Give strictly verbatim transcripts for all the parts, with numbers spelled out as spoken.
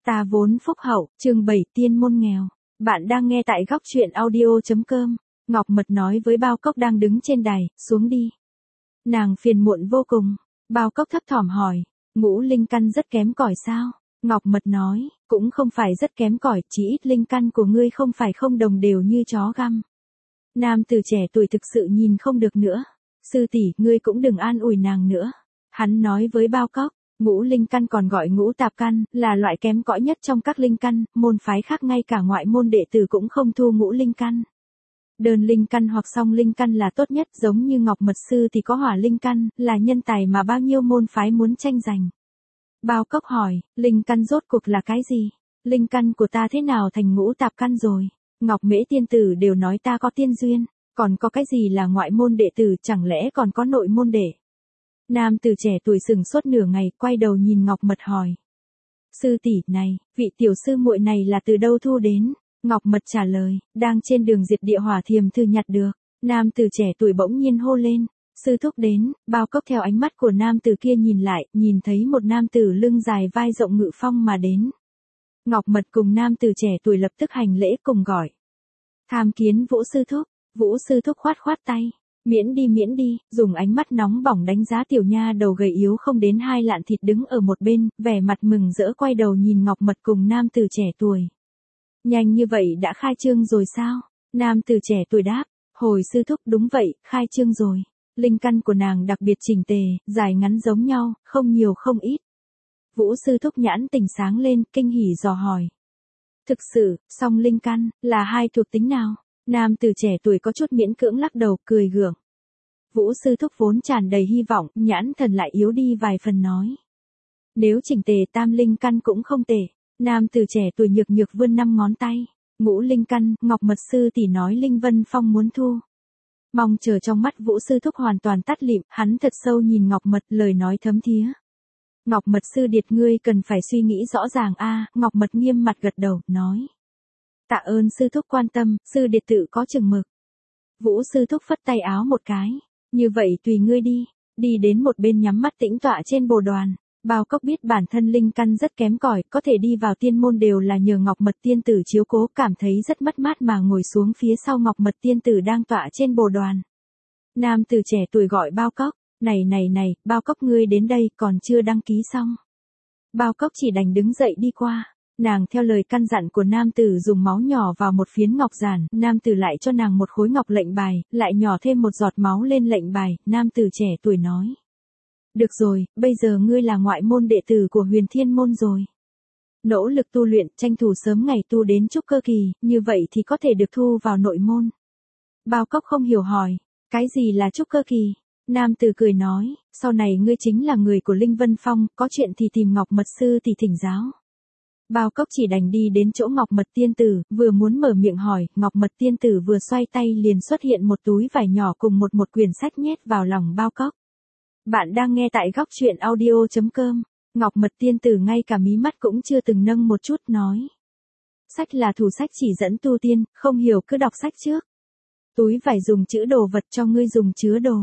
Ta vốn phúc hậu, chương bảy tiên môn nghèo. Bạn đang nghe tại góc truyện audio.com. Ngọc Mật nói với Bao Cốc đang đứng trên đài, xuống đi. Nàng phiền muộn vô cùng. Bao Cốc thấp thỏm hỏi, ngũ linh căn rất kém cỏi sao? Ngọc Mật nói, cũng không phải rất kém cỏi, chỉ ít linh căn của ngươi không phải không đồng đều như chó găm. Nam tử trẻ tuổi thực sự nhìn không được nữa. Sư tỷ, ngươi cũng đừng an ủi nàng nữa. Hắn nói với Bao Cốc. Ngũ linh căn còn gọi ngũ tạp căn, là loại kém cỏi nhất trong các linh căn, môn phái khác ngay cả ngoại môn đệ tử cũng không thu ngũ linh căn. Đơn linh căn hoặc song linh căn là tốt nhất, giống như Ngọc Mật sư thì có hỏa linh căn, là nhân tài mà bao nhiêu môn phái muốn tranh giành. Bao Cốc hỏi, linh căn rốt cuộc là cái gì? Linh căn của ta thế nào thành ngũ tạp căn rồi? Ngọc Mễ tiên tử đều nói ta có tiên duyên, còn có cái gì là ngoại môn đệ tử, chẳng lẽ còn có nội môn đệ? Nam tử trẻ tuổi sừng sốt nửa ngày, quay đầu nhìn Ngọc Mật hỏi. Sư tỷ này, vị tiểu sư muội này là từ đâu thu đến? Ngọc Mật trả lời, đang trên đường diệt địa hỏa thiềm thư nhặt được. Nam tử trẻ tuổi bỗng nhiên hô lên, sư thúc đến. Bao Cốc theo ánh mắt của nam tử kia nhìn lại, nhìn thấy một nam tử lưng dài vai rộng ngự phong mà đến. Ngọc Mật cùng nam tử trẻ tuổi lập tức hành lễ cùng gọi. Tham kiến Vũ sư thúc. Vũ sư thúc khoát khoát tay. Miễn đi miễn đi, dùng ánh mắt nóng bỏng đánh giá tiểu nha đầu gầy yếu không đến hai lạng thịt đứng ở một bên, vẻ mặt mừng rỡ quay đầu nhìn Ngọc Mật cùng nam tử trẻ tuổi. Nhanh như vậy đã khai trương rồi sao? Nam tử trẻ tuổi đáp, hồi sư thúc đúng vậy, khai trương rồi. Linh căn của nàng đặc biệt chỉnh tề, dài ngắn giống nhau, không nhiều không ít. Vũ sư thúc nhãn tỉnh sáng lên, kinh hỉ dò hỏi. Thực sự, song linh căn, là hai thuộc tính nào? Nam tử trẻ tuổi có chút miễn cưỡng lắc đầu, cười gượng. Vũ sư thúc vốn tràn đầy hy vọng, nhãn thần lại yếu đi vài phần nói. Nếu chỉnh tề tam linh căn cũng không tệ. Nam tử trẻ tuổi nhược nhược vươn năm ngón tay. Ngũ linh căn, Ngọc Mật sư tỷ nói Linh Vân Phong muốn thu. Mong chờ trong mắt Vũ sư thúc hoàn toàn tắt lịm, hắn thật sâu nhìn Ngọc Mật, lời nói thấm thía. Ngọc Mật sư điệt ngươi cần phải suy nghĩ rõ ràng a. Ngọc Mật nghiêm mặt gật đầu, nói. Tạ ơn sư thúc quan tâm, sư điệt tự có chừng mực. Vũ sư thúc phất tay áo một cái. Như vậy tùy ngươi đi. Đi đến một bên nhắm mắt tĩnh tọa trên bồ đoàn. Bao Cốc biết bản thân linh căn rất kém cỏi, có thể đi vào tiên môn đều là nhờ Ngọc Mật tiên tử chiếu cố, cảm thấy rất mất mát mà ngồi xuống phía sau Ngọc Mật tiên tử đang tọa trên bồ đoàn. Nam tử trẻ tuổi gọi Bao Cốc, này này này, Bao Cốc ngươi đến đây còn chưa đăng ký xong. Bao Cốc chỉ đành đứng dậy đi qua. Nàng theo lời căn dặn của nam tử dùng máu nhỏ vào một phiến ngọc giản, nam tử lại cho nàng một khối ngọc lệnh bài, lại nhỏ thêm một giọt máu lên lệnh bài, nam tử trẻ tuổi nói. Được rồi, bây giờ ngươi là ngoại môn đệ tử của Huyền Thiên môn rồi. Nỗ lực tu luyện, tranh thủ sớm ngày tu đến trúc cơ kỳ, như vậy thì có thể được thu vào nội môn. Bao Cốc không hiểu hỏi, cái gì là trúc cơ kỳ? Nam tử cười nói, sau này ngươi chính là người của Linh Vân Phong, có chuyện thì tìm Ngọc Mật sư thì thỉnh giáo. Bao Cốc chỉ đành đi đến chỗ Ngọc Mật tiên tử, vừa muốn mở miệng hỏi, Ngọc Mật tiên tử vừa xoay tay liền xuất hiện một túi vải nhỏ cùng một một quyển sách nhét vào lòng Bao Cốc. Bạn đang nghe tại góc truyện audio.com. Ngọc Mật tiên tử ngay cả mí mắt cũng chưa từng nâng một chút nói. Sách là thủ sách chỉ dẫn tu tiên, không hiểu cứ đọc sách trước. Túi vải dùng chữ đồ vật cho ngươi dùng chứa đồ.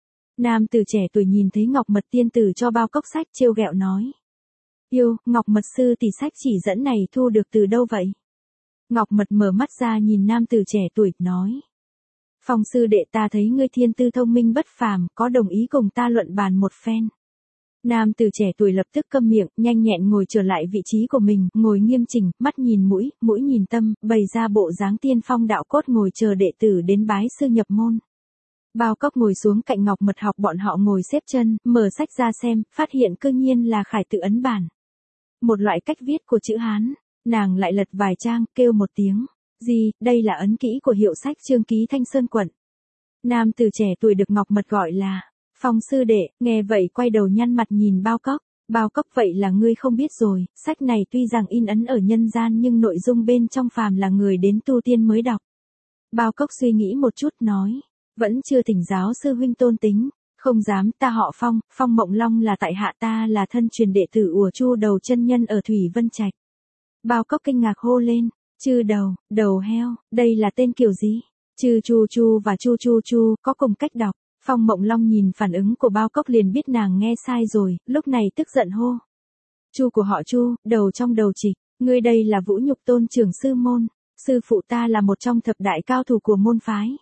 Nam tử trẻ tuổi nhìn thấy Ngọc Mật tiên tử cho Bao Cốc sách trêu ghẹo nói. Yêu, Ngọc Mật sư tỷ sách chỉ dẫn này thu được từ đâu vậy? Ngọc Mật mở mắt ra nhìn nam tử trẻ tuổi, nói. Phong sư đệ ta thấy ngươi thiên tư thông minh bất phàm, có đồng ý cùng ta luận bàn một phen. Nam tử trẻ tuổi lập tức câm miệng, nhanh nhẹn ngồi trở lại vị trí của mình, ngồi nghiêm chỉnh, mắt nhìn mũi, mũi nhìn tâm, bày ra bộ dáng tiên phong đạo cốt ngồi chờ đệ tử đến bái sư nhập môn. Bao Cốc ngồi xuống cạnh Ngọc Mật học bọn họ ngồi xếp chân, mở sách ra xem, phát hiện cư nhiên là khải tự ấn bản. Một loại cách viết của chữ Hán, nàng lại lật vài trang, kêu một tiếng. Gì, đây là ấn kỹ của hiệu sách Trương Ký Thanh Sơn quận. Nam tử trẻ tuổi được Ngọc Mật gọi là Phong sư đệ, nghe vậy quay đầu nhăn mặt nhìn Bao Cốc. Bao Cốc vậy là ngươi không biết rồi, sách này tuy rằng in ấn ở nhân gian nhưng nội dung bên trong phàm là người đến tu tiên mới đọc. Bao Cốc suy nghĩ một chút nói, vẫn chưa thỉnh giáo sư huynh tôn tính. Không dám, ta họ Phong, Phong Mộng Long là tại hạ, ta là thân truyền đệ tử ủa Chu Đầu chân nhân ở Thủy Vân Trạch. Bao Cốc kinh ngạc hô lên, Chư Đầu, đầu heo, đây là tên kiểu gì? Chư Chu Chu và Chu Chu Chu có cùng cách đọc. Phong Mộng Long nhìn phản ứng của Bao Cốc liền biết nàng nghe sai rồi, lúc này tức giận hô. Chu của họ Chu, đầu trong đầu trịch. Ngươi đây là vũ nhục tôn trưởng sư môn, sư phụ ta là một trong thập đại cao thủ của môn phái.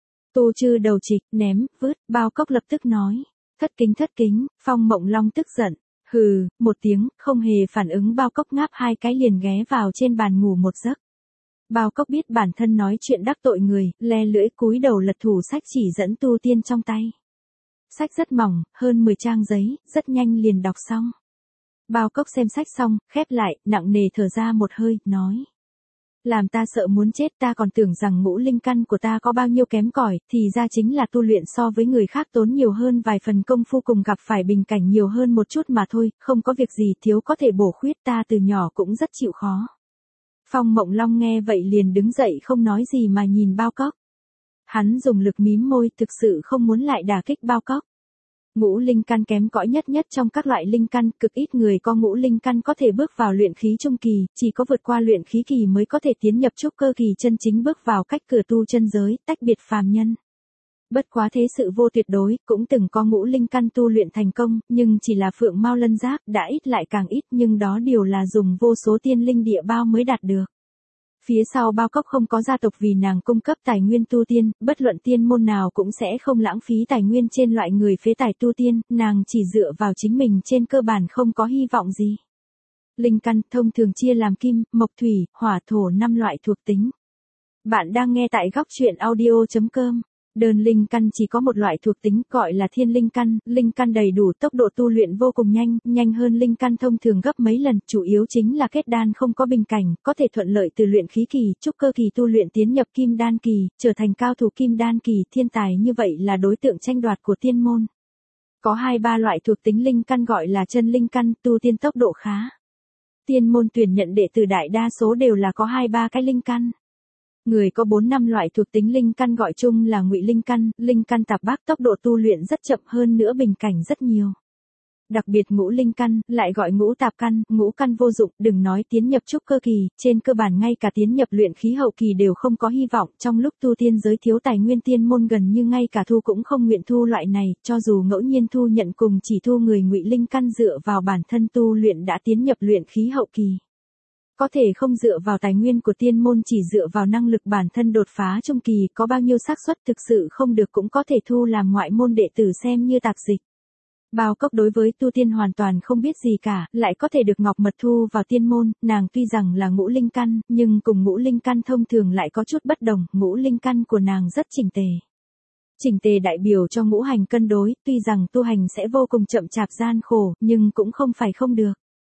Tô Trư đầu trịch, ném, vứt, Bao Cốc lập tức nói. Thất kính thất kính, Phong Mộng Long tức giận. Hừ, một tiếng, không hề phản ứng Bao Cốc ngáp hai cái liền ghé vào trên bàn ngủ một giấc. Bao Cốc biết bản thân nói chuyện đắc tội người, le lưỡi cúi đầu lật thủ sách chỉ dẫn tu tiên trong tay. Sách rất mỏng, hơn mười trang giấy, rất nhanh liền đọc xong. Bao Cốc xem sách xong, khép lại, nặng nề thở ra một hơi, nói. Làm ta sợ muốn chết, ta còn tưởng rằng ngũ linh căn của ta có bao nhiêu kém cỏi, thì ra chính là tu luyện so với người khác tốn nhiều hơn vài phần công phu cùng gặp phải bình cảnh nhiều hơn một chút mà thôi, không có việc gì thiếu có thể bổ khuyết, ta từ nhỏ cũng rất chịu khó. Phong Mộng Long nghe vậy liền đứng dậy không nói gì mà nhìn Bao Cốc. Hắn dùng lực mím môi, thực sự không muốn lại đả kích Bao Cốc. Ngũ linh căn kém cỏi nhất nhất trong các loại linh căn, cực ít người có ngũ linh căn có thể bước vào luyện khí trung kỳ, chỉ có vượt qua luyện khí kỳ mới có thể tiến nhập trúc cơ kỳ chân chính bước vào cách cửa tu chân giới, tách biệt phàm nhân. Bất quá thế sự vô tuyệt đối, cũng từng có ngũ linh căn tu luyện thành công, nhưng chỉ là phượng mao lân giáp, đã ít lại càng ít, nhưng đó đều là dùng vô số tiên linh địa bao mới đạt được. Phía sau Bao Cốc không có gia tộc vì nàng cung cấp tài nguyên tu tiên, bất luận tiên môn nào cũng sẽ không lãng phí tài nguyên trên loại người phế tài tu tiên, nàng chỉ dựa vào chính mình trên cơ bản không có hy vọng gì. Linh căn thông thường chia làm kim, mộc thủy, hỏa thổ năm loại thuộc tính. Bạn đang nghe tại góc truyện audio chấm com. Đơn linh căn chỉ có một loại thuộc tính gọi là thiên linh căn, linh căn đầy đủ tốc độ tu luyện vô cùng nhanh, nhanh hơn linh căn thông thường gấp mấy lần, chủ yếu chính là kết đan không có bình cảnh, có thể thuận lợi từ luyện khí kỳ, trúc cơ kỳ tu luyện tiến nhập kim đan kỳ, trở thành cao thủ kim đan kỳ, thiên tài như vậy là đối tượng tranh đoạt của tiên môn. Có hai ba loại thuộc tính linh căn gọi là chân linh căn, tu tiên tốc độ khá. Tiên môn tuyển nhận đệ tử đại đa số đều là có hai ba cái linh căn. Người có bốn năm loại thuộc tính linh căn gọi chung là ngụy linh căn, linh căn tạp bác tốc độ tu luyện rất chậm hơn nữa bình cảnh rất nhiều. Đặc biệt ngũ linh căn, lại gọi ngũ tạp căn, ngũ căn vô dụng, đừng nói tiến nhập trúc cơ kỳ, trên cơ bản ngay cả tiến nhập luyện khí hậu kỳ đều không có hy vọng, trong lúc tu tiên giới thiếu tài nguyên tiên môn gần như ngay cả thu cũng không nguyện thu loại này, cho dù ngẫu nhiên thu nhận cùng chỉ thu người ngụy linh căn dựa vào bản thân tu luyện đã tiến nhập luyện khí hậu kỳ. Có thể không dựa vào tài nguyên của tiên môn chỉ dựa vào năng lực bản thân đột phá trung kỳ, có bao nhiêu xác suất thực sự không được cũng có thể thu làm ngoại môn đệ tử xem như tạp dịch. Bao Cốc đối với tu tiên hoàn toàn không biết gì cả, lại có thể được Ngọc Mật thu vào tiên môn, nàng tuy rằng là ngũ linh căn, nhưng cùng ngũ linh căn thông thường lại có chút bất đồng, ngũ linh căn của nàng rất chỉnh tề. Chỉnh tề đại biểu cho ngũ hành cân đối, tuy rằng tu hành sẽ vô cùng chậm chạp gian khổ, nhưng cũng không phải không được.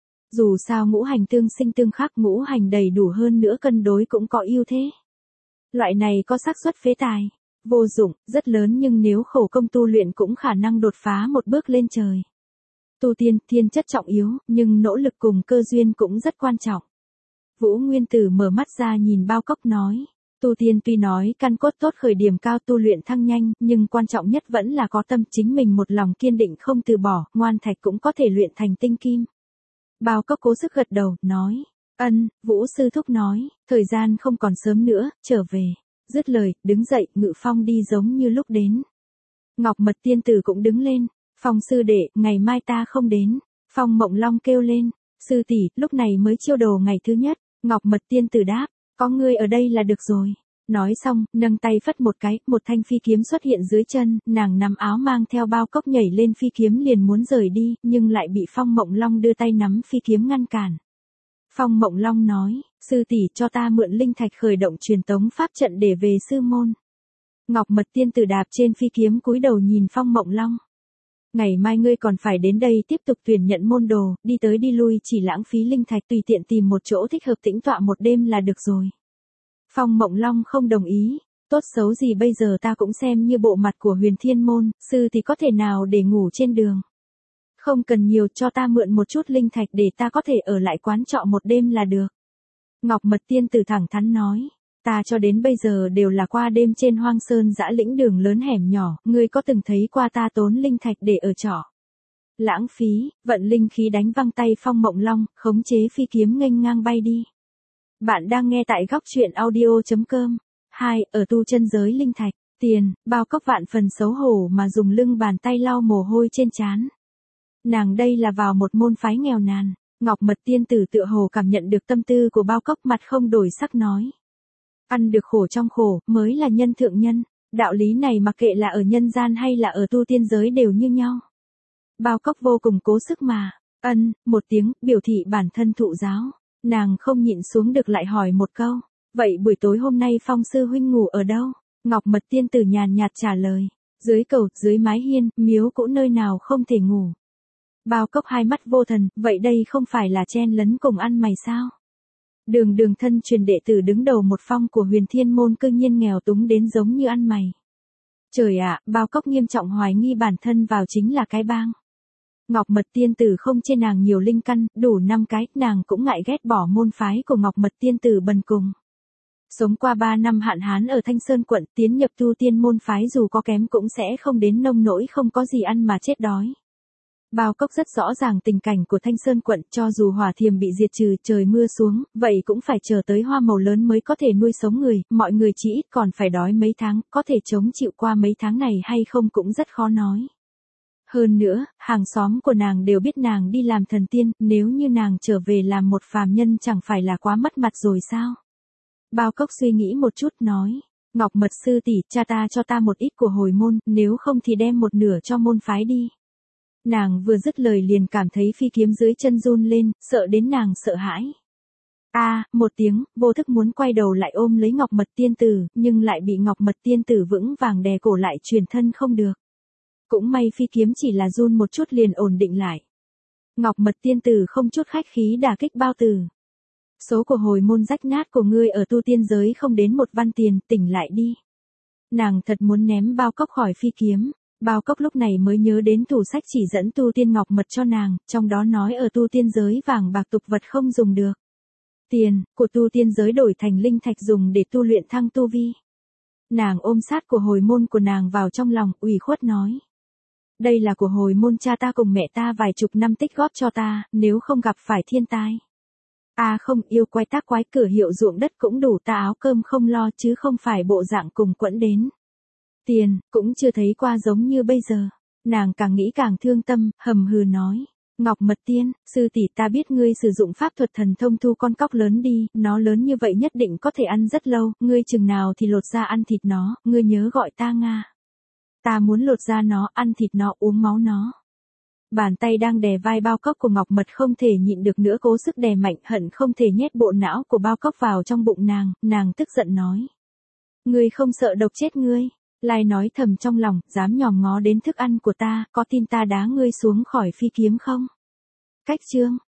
Dù sao ngũ hành tương sinh tương khắc, ngũ hành đầy đủ hơn nữa cân đối cũng có ưu thế. Loại này có xác suất phế tài, vô dụng, rất lớn nhưng nếu khổ công tu luyện cũng khả năng đột phá một bước lên trời. Tu tiên, thiên chất trọng yếu, nhưng nỗ lực cùng cơ duyên cũng rất quan trọng. Vũ Nguyên Tử mở mắt ra nhìn Bao Cốc nói, tu tiên tuy nói căn cốt tốt khởi điểm cao tu luyện thăng nhanh, nhưng quan trọng nhất vẫn là có tâm chính mình một lòng kiên định không từ bỏ, ngoan thạch cũng có thể luyện thành tinh kim. Bao Cốc cố sức gật đầu, nói, ân, Vũ sư thúc nói, thời gian không còn sớm nữa, trở về. Dứt lời, đứng dậy, ngự phong đi giống như lúc đến. Ngọc Mật tiên tử cũng đứng lên, Phong sư đệ, ngày mai ta không đến. Phong Mộng Long kêu lên, sư tỷ, lúc này mới chiêu đồ ngày thứ nhất. Ngọc Mật tiên tử đáp, có ngươi ở đây là được rồi. Nói xong, nâng tay phất một cái, một thanh phi kiếm xuất hiện dưới chân, nàng nắm áo mang theo Bao Cốc nhảy lên phi kiếm liền muốn rời đi, nhưng lại bị Phong Mộng Long đưa tay nắm phi kiếm ngăn cản. Phong Mộng Long nói, sư tỷ cho ta mượn linh thạch khởi động truyền tống pháp trận để về sư môn. Ngọc Mật tiên tử đạp trên phi kiếm cúi đầu nhìn Phong Mộng Long. Ngày mai ngươi còn phải đến đây tiếp tục tuyển nhận môn đồ, đi tới đi lui chỉ lãng phí linh thạch, tùy tiện tìm một chỗ thích hợp tĩnh tọa một đêm là được rồi. Phong Mộng Long không đồng ý, tốt xấu gì bây giờ ta cũng xem như bộ mặt của Huyền Thiên môn, sư thì có thể nào để ngủ trên đường. Không cần nhiều, cho ta mượn một chút linh thạch để ta có thể ở lại quán trọ một đêm là được. Ngọc Mật tiên tử thẳng thắn nói, ta cho đến bây giờ đều là qua đêm trên hoang sơn dã lĩnh đường lớn hẻm nhỏ, ngươi có từng thấy qua ta tốn linh thạch để ở trọ? Lãng phí, vận linh khí đánh văng tay Phong Mộng Long, khống chế phi kiếm nghênh ngang bay đi. Bạn đang nghe tại góc truyện audio chấm com. hai. Ở tu chân giới linh thạch, tiền, Bao Cốc vạn phần xấu hổ mà dùng lưng bàn tay lau mồ hôi trên trán. Nàng đây là vào một môn phái nghèo nàn, Ngọc Mật tiên tử tựa hồ cảm nhận được tâm tư của Bao Cốc, mặt không đổi sắc nói. Ăn được khổ trong khổ, mới là nhân thượng nhân. Đạo lý này mặc kệ là ở nhân gian hay là ở tu tiên giới đều như nhau. Bao Cốc vô cùng cố sức mà. Ân, một tiếng, biểu thị bản thân thụ giáo. Nàng không nhịn xuống được lại hỏi một câu. Vậy buổi tối hôm nay Phong sư huynh ngủ ở đâu? Ngọc Mật tiên tử nhàn nhạt trả lời. Dưới cầu, dưới mái hiên, miếu cũ nơi nào không thể ngủ. Bao Cốc hai mắt vô thần, vậy đây không phải là chen lấn cùng ăn mày sao? Đường đường thân truyền đệ tử đứng đầu một phong của Huyền Thiên môn cư nhiên nghèo túng đến giống như ăn mày. Trời ạ, Bao Cốc nghiêm trọng hoài nghi bản thân vào chính là cái bang. Ngọc Mật tiên tử không chê nàng nhiều linh căn, đủ năm cái, nàng cũng ngại ghét bỏ môn phái của Ngọc Mật tiên tử bần cùng. Sống qua ba năm hạn hán ở Thanh Sơn quận, tiến nhập tu tiên môn phái dù có kém cũng sẽ không đến nông nỗi không có gì ăn mà chết đói. Bao Cốc rất rõ ràng tình cảnh của Thanh Sơn quận, cho dù hỏa thiềm bị diệt trừ, trời mưa xuống, vậy cũng phải chờ tới hoa màu lớn mới có thể nuôi sống người, mọi người chỉ ít còn phải đói mấy tháng, có thể chống chịu qua mấy tháng này hay không cũng rất khó nói. Hơn nữa, hàng xóm của nàng đều biết nàng đi làm thần tiên, nếu như nàng trở về làm một phàm nhân chẳng phải là quá mất mặt rồi sao? Bao Cốc suy nghĩ một chút nói, Ngọc Mật sư tỷ, cha ta cho ta một ít của hồi môn, nếu không thì đem một nửa cho môn phái đi. Nàng vừa dứt lời liền cảm thấy phi kiếm dưới chân run lên, sợ đến nàng sợ hãi. A, à, một tiếng, vô thức muốn quay đầu lại ôm lấy Ngọc Mật tiên tử, nhưng lại bị Ngọc Mật tiên tử vững vàng đè cổ lại, truyền thân không được. Cũng may phi kiếm chỉ là run một chút liền ổn định lại. Ngọc Mật tiên tử không chút khách khí đả kích Bao Tử. Số của hồi môn rách nát của ngươi ở tu tiên giới không đến một văn tiền, tỉnh lại đi. Nàng thật muốn ném Bao Cốc khỏi phi kiếm. Bao Cốc lúc này mới nhớ đến thủ sách chỉ dẫn tu tiên Ngọc Mật cho nàng, trong đó nói ở tu tiên giới vàng bạc tục vật không dùng được. Tiền, của tu tiên giới đổi thành linh thạch dùng để tu luyện thăng tu vi. Nàng ôm sát của hồi môn của nàng vào trong lòng, ủy khuất nói. Đây là của hồi môn cha ta cùng mẹ ta vài chục năm tích góp cho ta, nếu không gặp phải thiên tai. À không, yêu quái tác quái cửa hiệu ruộng đất cũng đủ ta áo cơm không lo chứ không phải bộ dạng cùng quẫn đến. Tiền, cũng chưa thấy qua giống như bây giờ. Nàng càng nghĩ càng thương tâm, hầm hừ nói. Ngọc Mật tiên, sư tỷ ta biết ngươi sử dụng pháp thuật thần thông thu con cóc lớn đi, nó lớn như vậy nhất định có thể ăn rất lâu, ngươi chừng nào thì lột ra ăn thịt nó, ngươi nhớ gọi ta Nga. Ta muốn lột ra nó, ăn thịt nó, uống máu nó. Bàn tay đang đè vai Bao Cốc của Ngọc Mật không thể nhịn được nữa cố sức đè mạnh, hận không thể nhét bộ não của Bao Cốc vào trong bụng nàng, nàng tức giận nói. Ngươi không sợ độc chết ngươi. Lai nói thầm trong lòng, dám nhòm ngó đến thức ăn của ta, có tin ta đá ngươi xuống khỏi phi kiếm không? Cách chương.